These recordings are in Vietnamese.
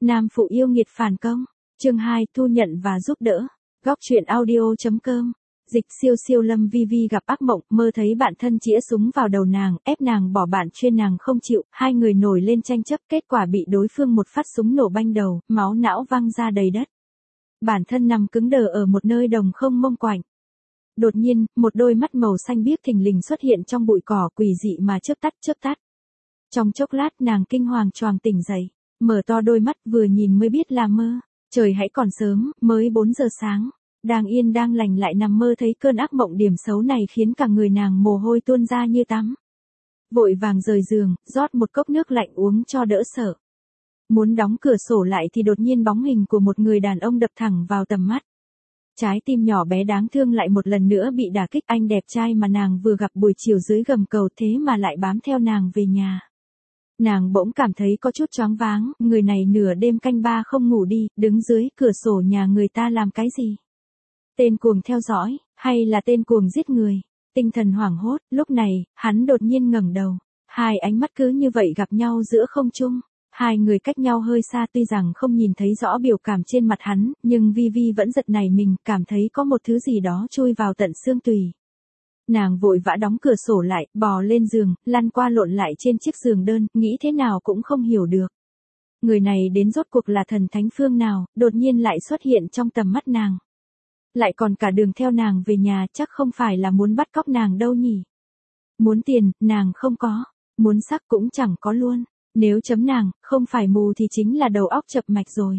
Nam phụ yêu nghiệt phản công. Chương 2, thu nhận và giúp đỡ. Góc truyện audio.com. Dịch siêu siêu Lâm Vi Vi gặp ác mộng, mơ thấy bạn thân chĩa súng vào đầu nàng, ép nàng bỏ bạn chuyên nàng không chịu, hai người nổi lên tranh chấp, kết quả bị đối phương một phát súng nổ banh đầu, máu não văng ra đầy đất. Bản thân nằm cứng đờ ở một nơi đồng không mông quạnh. Đột nhiên, một đôi mắt màu xanh biếc thình lình xuất hiện trong bụi cỏ quỷ dị mà chớp tắt. Trong chốc lát nàng kinh hoàng choàng tỉnh dậy, mở to đôi mắt vừa nhìn mới biết là mơ. Trời hãy còn sớm, mới 4 giờ sáng. Đang yên đang lành lại nằm mơ thấy cơn ác mộng điểm xấu này khiến cả người nàng mồ hôi tuôn ra như tắm. Vội vàng rời giường, rót một cốc nước lạnh uống cho đỡ sợ. Muốn đóng cửa sổ lại thì đột nhiên bóng hình của một người đàn ông đập thẳng vào tầm mắt. Trái tim nhỏ bé đáng thương lại một lần nữa bị đả kích. Anh đẹp trai mà nàng vừa gặp buổi chiều dưới gầm cầu thế mà lại bám theo nàng về nhà. Nàng bỗng cảm thấy có chút choáng váng, người này nửa đêm canh ba không ngủ đi, đứng dưới cửa sổ nhà người ta làm cái gì? Tên cuồng theo dõi, hay là tên cuồng giết người? Tinh thần hoảng hốt, lúc này, hắn đột nhiên ngẩng đầu. Hai ánh mắt cứ như vậy gặp nhau giữa không trung. Hai người cách nhau hơi xa, tuy rằng không nhìn thấy rõ biểu cảm trên mặt hắn, nhưng Vi Vi vẫn giật nảy mình, cảm thấy có một thứ gì đó chui vào tận xương tùy. Nàng vội vã đóng cửa sổ lại, bò lên giường, lăn qua lộn lại trên chiếc giường đơn, nghĩ thế nào cũng không hiểu được. Người này đến rốt cuộc là thần thánh phương nào, đột nhiên lại xuất hiện trong tầm mắt nàng. Lại còn cả đường theo nàng về nhà, chắc không phải là muốn bắt cóc nàng đâu nhỉ. Muốn tiền, nàng không có. Muốn sắc cũng chẳng có luôn. Nếu chấm nàng, không phải mù thì chính là đầu óc chập mạch rồi.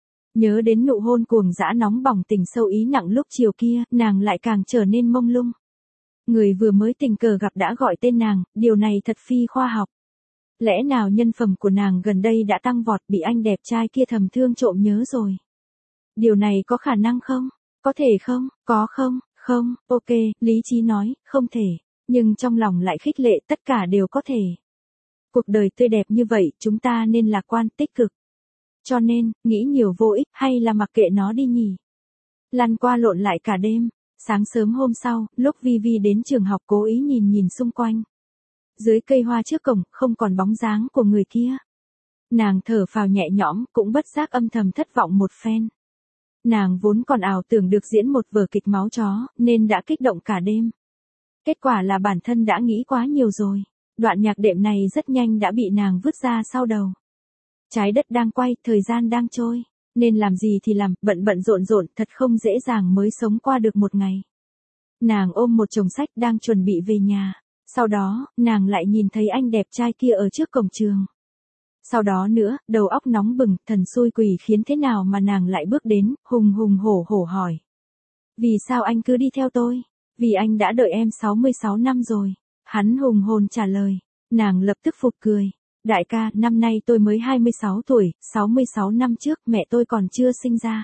Nhớ đến nụ hôn cuồng dã nóng bỏng tình sâu ý nặng lúc chiều kia, nàng lại càng trở nên mông lung. Người vừa mới tình cờ gặp đã gọi tên nàng, điều này thật phi khoa học. Lẽ nào nhân phẩm của nàng gần đây đã tăng vọt, bị anh đẹp trai kia thầm thương trộm nhớ rồi? Điều này có khả năng không? Có thể không? Có không? Không, ok, lý trí nói, không thể. Nhưng trong lòng lại khích lệ, tất cả đều có thể. Cuộc đời tươi đẹp như vậy, chúng ta nên lạc quan, tích cực. Cho nên, nghĩ nhiều vô ích, hay là mặc kệ nó đi nhỉ? Lăn qua lộn lại cả đêm. Sáng sớm hôm sau, lúc Vi Vi đến trường học cố ý nhìn xung quanh. Dưới cây hoa trước cổng, không còn bóng dáng của người kia. Nàng thở phào nhẹ nhõm, cũng bất giác âm thầm thất vọng một phen. Nàng vốn còn ảo tưởng được diễn một vở kịch máu chó, nên đã kích động cả đêm. Kết quả là bản thân đã nghĩ quá nhiều rồi. Đoạn nhạc đệm này rất nhanh đã bị nàng vứt ra sau đầu. Trái đất đang quay, thời gian đang trôi. Nên làm gì thì làm, bận rộn, thật không dễ dàng mới sống qua được một ngày. Nàng ôm một chồng sách đang chuẩn bị về nhà. Sau đó, nàng lại nhìn thấy anh đẹp trai kia ở trước cổng trường. Sau đó nữa, đầu óc nóng bừng, thần xui quỷ khiến thế nào mà nàng lại bước đến, hùng hổ hỏi. Vì sao anh cứ đi theo tôi? Vì anh đã đợi em 66 năm rồi. Hắn hùng hồn trả lời. Nàng lập tức phục cười. Đại ca, năm nay tôi mới 26 tuổi, 66 năm trước mẹ tôi còn chưa sinh ra.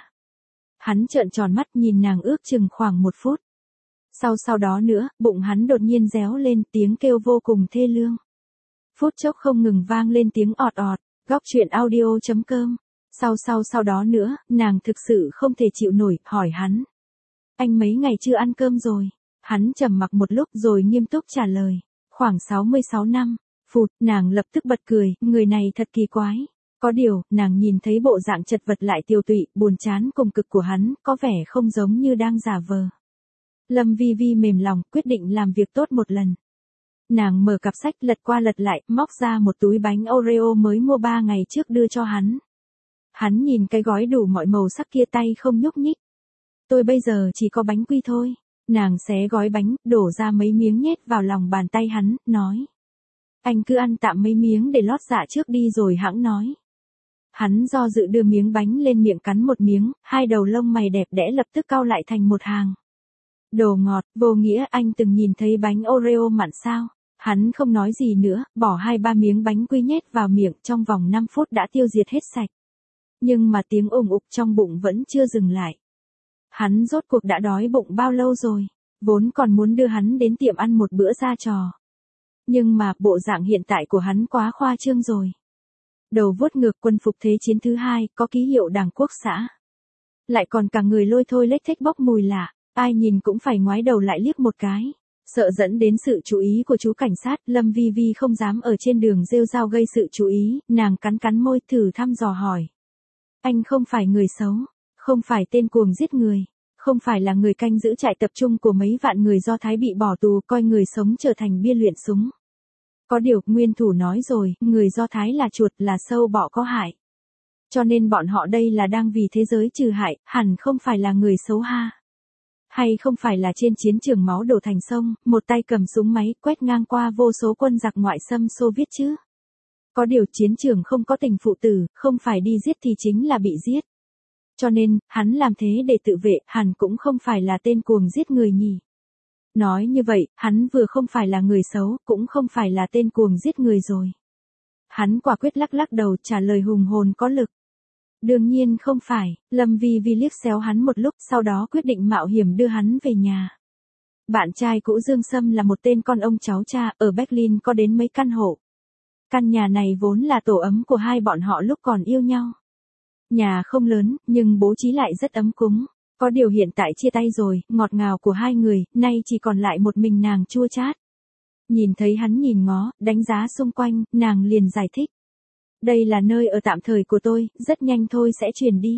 Hắn trợn tròn mắt nhìn nàng ước chừng khoảng 1 phút. Sau đó nữa, bụng hắn đột nhiên réo lên, tiếng kêu vô cùng thê lương. Phút chốc không ngừng vang lên tiếng ọt ọt. Góc truyện audio.com. Sau đó nữa, nàng thực sự không thể chịu nổi, hỏi hắn. Anh mấy ngày chưa ăn cơm rồi? Hắn trầm mặc một lúc rồi nghiêm túc trả lời. Khoảng 66 năm. Phụt, nàng lập tức bật cười, người này thật kỳ quái. Có điều, nàng nhìn thấy bộ dạng chật vật lại tiều tụy, buồn chán cùng cực của hắn, có vẻ không giống như đang giả vờ. Lâm Vi Vi mềm lòng, quyết định làm việc tốt một lần. Nàng mở cặp sách lật qua lật lại, móc ra một túi bánh Oreo mới mua 3 ngày trước đưa cho hắn. Hắn nhìn cái gói đủ mọi màu sắc kia tay không nhúc nhích. Tôi bây giờ chỉ có bánh quy thôi. Nàng xé gói bánh, đổ ra mấy miếng nhét vào lòng bàn tay hắn, nói. Anh cứ ăn tạm mấy miếng để lót dạ trước đi rồi hẵng nói. Hắn do dự đưa miếng bánh lên miệng cắn một miếng, hai đầu lông mày đẹp đẽ lập tức cau lại thành một hàng. Đồ ngọt, vô nghĩa, anh từng nhìn thấy bánh Oreo mặn sao? Hắn không nói gì nữa, bỏ 2-3 miếng bánh quy nhét vào miệng, trong vòng 5 phút đã tiêu diệt hết sạch. Nhưng mà tiếng ùng ục trong bụng vẫn chưa dừng lại. Hắn rốt cuộc đã đói bụng bao lâu rồi, vốn còn muốn đưa hắn đến tiệm ăn một bữa ra trò. Nhưng mà bộ dạng hiện tại của hắn quá khoa trương rồi. Đầu vuốt ngược quân phục thế chiến thứ 2, có ký hiệu Đảng Quốc xã. Lại còn cả người lôi thôi lết thếch bốc mùi lạ, ai nhìn cũng phải ngoái đầu lại liếc một cái. Sợ dẫn đến sự chú ý của chú cảnh sát, Lâm Vi Vi không dám ở trên đường rêu rao gây sự chú ý, nàng cắn môi thử thăm dò hỏi. Anh không phải người xấu, không phải tên cuồng giết người, không phải là người canh giữ trại tập trung của mấy vạn người Do Thái bị bỏ tù coi người sống trở thành bia luyện súng. Có điều, nguyên thủ nói rồi, người Do Thái là chuột là sâu bọ có hại. Cho nên bọn họ đây là đang vì thế giới trừ hại, hẳn không phải là người xấu ha. Hay không phải là trên chiến trường máu đổ thành sông, một tay cầm súng máy quét ngang qua vô số quân giặc ngoại xâm Xô Viết chứ. Có điều chiến trường không có tình phụ tử, không phải đi giết thì chính là bị giết. Cho nên, hắn làm thế để tự vệ, hẳn cũng không phải là tên cuồng giết người nhỉ. Nói như vậy, hắn vừa không phải là người xấu, cũng không phải là tên cuồng giết người rồi. Hắn quả quyết lắc lắc đầu trả lời hùng hồn có lực. Đương nhiên không phải, Lâm Vi Vi liếc xéo hắn một lúc sau đó quyết định mạo hiểm đưa hắn về nhà. Bạn trai cũ Dương Sâm là một tên con ông cháu cha, ở Berlin có đến mấy căn hộ. Căn nhà này vốn là tổ ấm của hai bọn họ lúc còn yêu nhau. Nhà không lớn, nhưng bố trí lại rất ấm cúng. Có điều hiện tại chia tay rồi, ngọt ngào của hai người, nay chỉ còn lại một mình nàng chua chát. Nhìn thấy hắn nhìn ngó, đánh giá xung quanh, nàng liền giải thích. Đây là nơi ở tạm thời của tôi, rất nhanh thôi sẽ chuyển đi.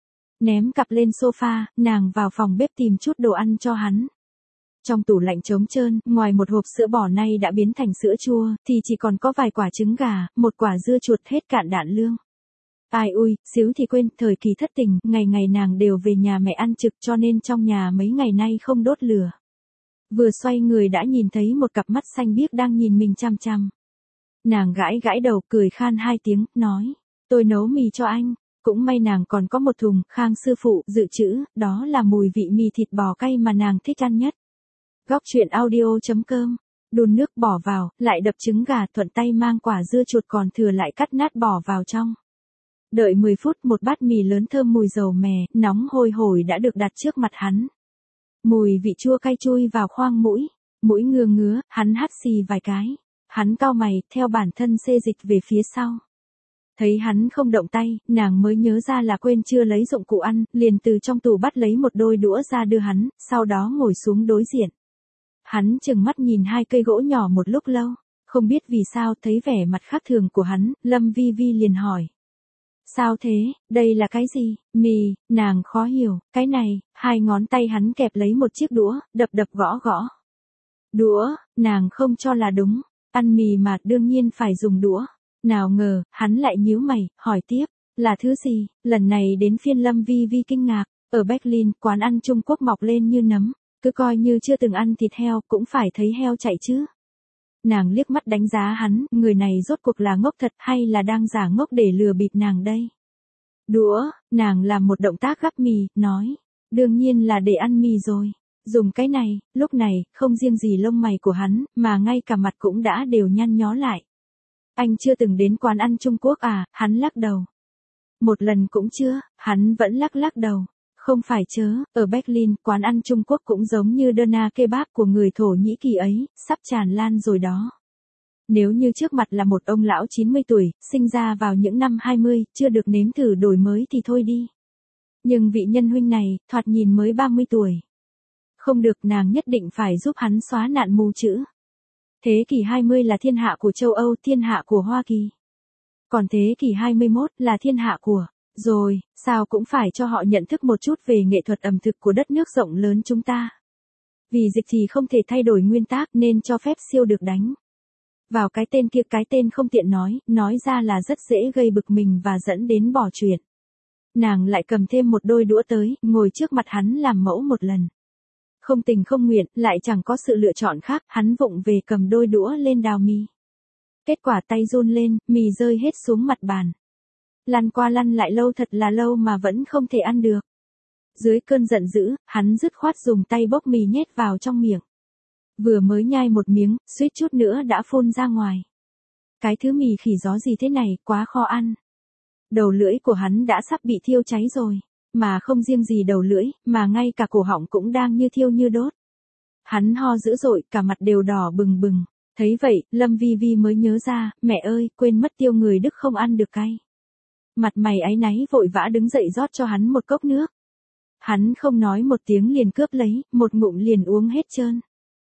Ném cặp lên sofa, nàng vào phòng bếp tìm chút đồ ăn cho hắn. Trong tủ lạnh trống trơn, ngoài một hộp sữa bò nay đã biến thành sữa chua, thì chỉ còn có vài quả trứng gà, một quả dưa chuột hết cạn đạn lương. Ai ui, xíu thì quên, thời kỳ thất tình, ngày ngày nàng đều về nhà mẹ ăn trực cho nên trong nhà mấy ngày nay không đốt lửa. Vừa xoay người đã nhìn thấy một cặp mắt xanh biếc đang nhìn mình chăm chăm. Nàng gãi gãi đầu cười khan hai tiếng, nói, tôi nấu mì cho anh. Cũng may nàng còn có một thùng, Khang sư phụ, dự trữ, đó là mùi vị mì thịt bò cay mà nàng thích ăn nhất. Góc truyện audio.com, đun nước bỏ vào, lại đập trứng gà thuận tay mang quả dưa chuột còn thừa lại cắt nát bỏ vào trong. Đợi 10 phút một bát mì lớn thơm mùi dầu mè, nóng hôi hổi đã được đặt trước mặt hắn. Mùi vị chua cay chui vào khoang mũi, mũi ngứa ngứa, hắn hắt xì vài cái. Hắn cau mày, theo bản thân xê dịch về phía sau. Thấy hắn không động tay, nàng mới nhớ ra là quên chưa lấy dụng cụ ăn, liền từ trong tủ bắt lấy một đôi đũa ra đưa hắn, sau đó ngồi xuống đối diện. Hắn chừng mắt nhìn hai cây gỗ nhỏ một lúc lâu, không biết vì sao thấy vẻ mặt khác thường của hắn, Lâm Vi Vi liền hỏi. Sao thế, đây là cái gì? Mì, nàng khó hiểu, cái này, hai ngón tay hắn kẹp lấy một chiếc đũa, đập đập gõ gõ. Đũa, nàng không cho là đúng, ăn mì mà đương nhiên phải dùng đũa. Nào ngờ, hắn lại nhíu mày, hỏi tiếp, là thứ gì? Lần này đến phiên Lâm Vi Vi kinh ngạc, ở Berlin, quán ăn Trung Quốc mọc lên như nấm, cứ coi như chưa từng ăn thịt heo, cũng phải thấy heo chạy chứ. Nàng liếc mắt đánh giá hắn, người này rốt cuộc là ngốc thật hay là đang giả ngốc để lừa bịp nàng đây. Đũa, nàng làm một động tác gắp mì, nói, đương nhiên là để ăn mì rồi. Dùng cái này, lúc này, không riêng gì lông mày của hắn, mà ngay cả mặt cũng đã đều nhăn nhó lại. Anh chưa từng đến quán ăn Trung Quốc à, hắn lắc đầu. Một lần cũng chưa, hắn vẫn lắc đầu. Không phải chớ, ở Berlin, quán ăn Trung Quốc cũng giống như doner kebab của người Thổ Nhĩ Kỳ ấy, sắp tràn lan rồi đó. Nếu như trước mặt là một ông lão 90 tuổi, sinh ra vào những năm 20, chưa được nếm thử đổi mới thì thôi đi. Nhưng vị nhân huynh này, thoạt nhìn mới 30 tuổi. Không được, nàng nhất định phải giúp hắn xóa nạn mù chữ. Thế kỷ 20 là thiên hạ của châu Âu, thiên hạ của Hoa Kỳ. Còn thế kỷ 21 là thiên hạ của... Rồi, sao cũng phải cho họ nhận thức một chút về nghệ thuật ẩm thực của đất nước rộng lớn chúng ta. Vì dịch thì không thể thay đổi nguyên tắc nên cho phép siêu được đánh. Vào cái tên kia, cái tên không tiện nói ra là rất dễ gây bực mình và dẫn đến bỏ chuyện. Nàng lại cầm thêm một đôi đũa tới, ngồi trước mặt hắn làm mẫu một lần. Không tình không nguyện, lại chẳng có sự lựa chọn khác, hắn vụng về cầm đôi đũa lên đào mì. Kết quả tay run lên, mì rơi hết xuống mặt bàn. Lăn qua lăn lại lâu thật là lâu mà vẫn không thể ăn được. Dưới cơn giận dữ, hắn dứt khoát dùng tay bốc mì nhét vào trong miệng. Vừa mới nhai một miếng, suýt chút nữa đã phun ra ngoài. Cái thứ mì khỉ gió gì thế này, quá khó ăn. Đầu lưỡi của hắn đã sắp bị thiêu cháy rồi. Mà không riêng gì đầu lưỡi, mà ngay cả cổ họng cũng đang như thiêu như đốt. Hắn ho dữ dội, cả mặt đều đỏ bừng bừng. Thấy vậy, Lâm Vi Vi mới nhớ ra, mẹ ơi, quên mất tiêu người Đức không ăn được cay. Mặt mày áy náy vội vã đứng dậy rót cho hắn một cốc nước. Hắn không nói một tiếng liền cướp lấy, một ngụm liền uống hết trơn.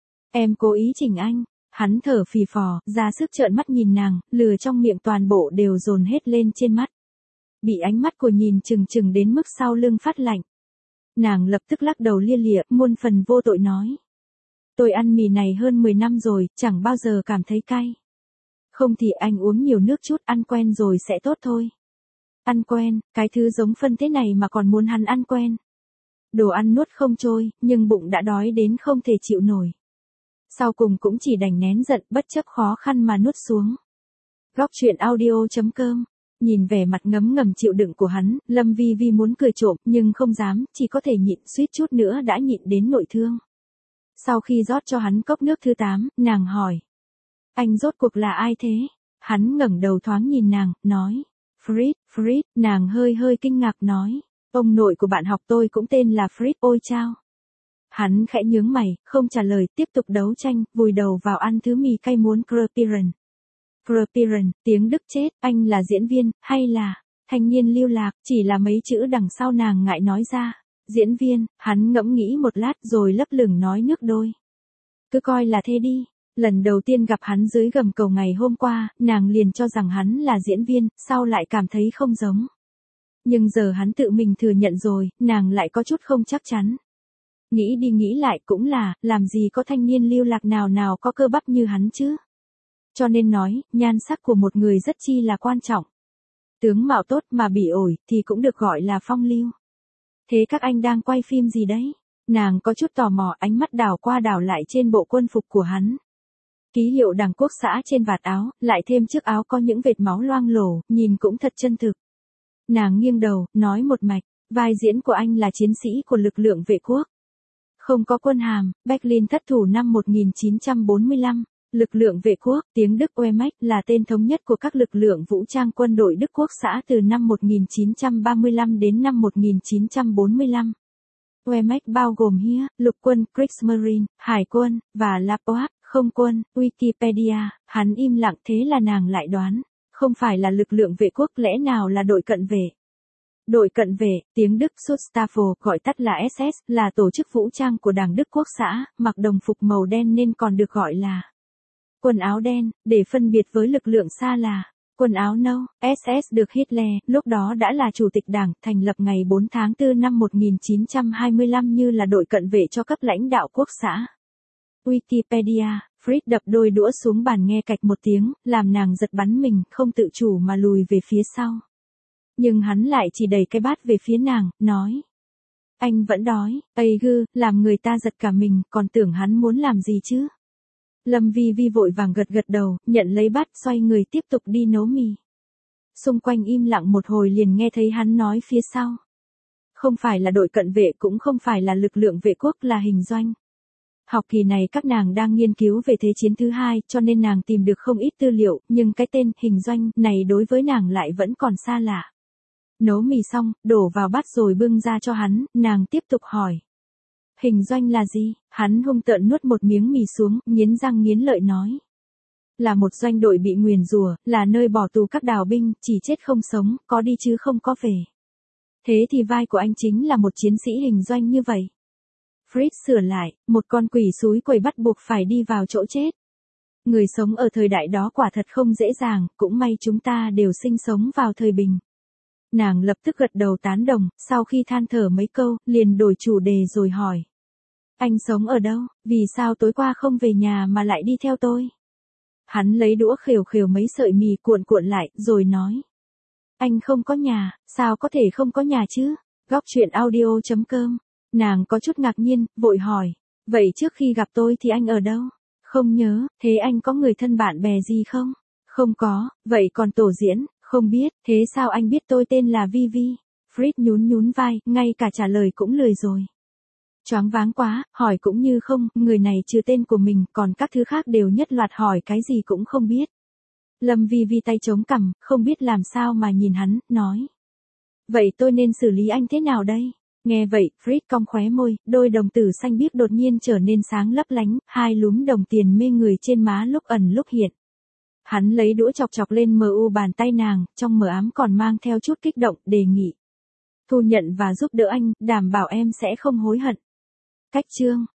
Em cố ý chỉnh anh. Hắn thở phì phò, ra sức trợn mắt nhìn nàng, lừa trong miệng toàn bộ đều dồn hết lên trên mắt. bị ánh mắt của nhìn chừng chừng đến mức sau lưng phát lạnh. Nàng lập tức lắc đầu lia lịa, muôn phần vô tội nói. Tôi ăn mì này hơn 10 năm rồi, chẳng bao giờ cảm thấy cay. Không thì anh uống nhiều nước chút, ăn quen rồi sẽ tốt thôi. Ăn quen, cái thứ giống phân thế này mà còn muốn hắn ăn quen. Đồ ăn nuốt không trôi, nhưng bụng đã đói đến không thể chịu nổi. Sau cùng cũng chỉ đành nén giận bất chấp khó khăn mà nuốt xuống. Góc truyện audio.com. Nhìn vẻ mặt ngấm ngầm chịu đựng của hắn, Lâm Vi Vi muốn cười trộm nhưng không dám, chỉ có thể nhịn, suýt chút nữa đã nhịn đến nội thương. Sau khi rót cho hắn cốc nước thứ 8, nàng hỏi. Anh rốt cuộc là ai thế? Hắn ngẩng đầu thoáng nhìn nàng, nói. Fritz, nàng hơi kinh ngạc nói. Ông nội của bạn học tôi cũng tên là Fritz, ôi chao. Hắn khẽ nhướng mày, không trả lời, tiếp tục đấu tranh, vùi đầu vào ăn thứ mì cay muốn Krepiren. Krepiren, tiếng Đức chết, anh là diễn viên, hay là thanh niên lưu lạc, chỉ là mấy chữ đằng sau nàng ngại nói ra. Diễn viên, hắn ngẫm nghĩ một lát rồi lấp lửng nói nước đôi. Cứ coi là thế đi. Lần đầu tiên gặp hắn dưới gầm cầu ngày hôm qua, nàng liền cho rằng hắn là diễn viên, sau lại cảm thấy không giống. Nhưng giờ hắn tự mình thừa nhận rồi, nàng lại có chút không chắc chắn. Nghĩ đi nghĩ lại cũng là, làm gì có thanh niên lưu lạc nào có cơ bắp như hắn chứ. Cho nên nói, nhan sắc của một người rất chi là quan trọng. Tướng mạo tốt mà bị ổi thì cũng được gọi là phong lưu. Thế các anh đang quay phim gì đấy? Nàng có chút tò mò, ánh mắt đảo qua đảo lại trên bộ quân phục của hắn. Ký hiệu Đảng Quốc xã trên vạt áo, lại thêm chiếc áo có những vệt máu loang lổ, nhìn cũng thật chân thực. Nàng nghiêng đầu, nói một mạch, vai diễn của anh là chiến sĩ của lực lượng vệ quốc. Không có quân hàm, Berlin thất thủ năm 1945, lực lượng vệ quốc, tiếng Đức Wehrmacht là tên thống nhất của các lực lượng vũ trang quân đội Đức Quốc xã từ năm 1935 đến năm 1945. Wehrmacht bao gồm Heer, lục quân, Kriegsmarine, hải quân, và Leopard, không quân, Wikipedia, hắn im lặng thế là nàng lại đoán, không phải là lực lượng vệ quốc lẽ nào là đội cận vệ. Đội cận vệ, tiếng Đức Schutzstaffel gọi tắt là SS, là tổ chức vũ trang của Đảng Đức Quốc xã, mặc đồng phục màu đen nên còn được gọi là quần áo đen, để phân biệt với lực lượng xa là quần áo nâu. SS được Hitler, lúc đó đã là chủ tịch đảng, thành lập ngày 4 tháng 4 năm 1925 như là đội cận vệ cho cấp lãnh đạo quốc xã. Wikipedia, Fritz đập đôi đũa xuống bàn nghe cạch một tiếng, làm nàng giật bắn mình, không tự chủ mà lùi về phía sau. Nhưng hắn lại chỉ đẩy cái bát về phía nàng, nói. Anh vẫn đói, ây gư, làm người ta giật cả mình, còn tưởng hắn muốn làm gì chứ. Lâm Vi Vi vội vàng gật đầu, nhận lấy bát, xoay người tiếp tục đi nấu mì. Xung quanh im lặng một hồi liền nghe thấy hắn nói phía sau. Không phải là đội cận vệ cũng không phải là lực lượng vệ quốc, là hình doanh. Học kỳ này các nàng đang nghiên cứu về Thế chiến thứ 2 cho nên nàng tìm được không ít tư liệu, nhưng cái tên hình doanh này đối với nàng lại vẫn còn xa lạ. Nấu mì xong, đổ vào bát rồi bưng ra cho hắn, nàng tiếp tục hỏi. Hình doanh là gì? Hắn hung tợn nuốt một miếng mì xuống, nghiến răng nghiến lợi nói. Là một doanh đội bị nguyền rủa, là nơi bỏ tù các đào binh, chỉ chết không sống, có đi chứ không có về. Thế thì vai của anh chính là một chiến sĩ hình doanh như vậy. Fritz sửa lại, một con quỷ xúi quẩy bắt buộc phải đi vào chỗ chết. Người sống ở thời đại đó quả thật không dễ dàng, cũng may chúng ta đều sinh sống vào thời bình. Nàng lập tức gật đầu tán đồng, sau khi than thở mấy câu, liền đổi chủ đề rồi hỏi. Anh sống ở đâu, vì sao tối qua không về nhà mà lại đi theo tôi? Hắn lấy đũa khều mấy sợi mì cuộn lại, rồi nói. Anh không có nhà, sao có thể không có nhà chứ? Góc truyện audio.com. Nàng có chút ngạc nhiên, vội hỏi. Vậy trước khi gặp tôi thì anh ở đâu? Không nhớ, thế anh có người thân bạn bè gì không? Không có, vậy còn tổ diễn? Không biết, thế sao anh biết tôi tên là Vi Vi? Fritz nhún vai, ngay cả trả lời cũng lười rồi. Choáng váng quá, hỏi cũng như không, người này trừ tên của mình, còn các thứ khác đều nhất loạt hỏi cái gì cũng không biết. Lâm Vi Vi tay chống cằm, không biết làm sao mà nhìn hắn, nói. Vậy tôi nên xử lý anh thế nào đây? Nghe vậy, Fritz cong khóe môi, đôi đồng tử xanh biếc đột nhiên trở nên sáng lấp lánh, hai lúm đồng tiền mê người trên má lúc ẩn lúc hiện. Hắn lấy đũa chọc lên mu bàn tay nàng, trong mờ ám còn mang theo chút kích động, đề nghị. Thu nhận và giúp đỡ anh, đảm bảo em sẽ không hối hận. Cách chương.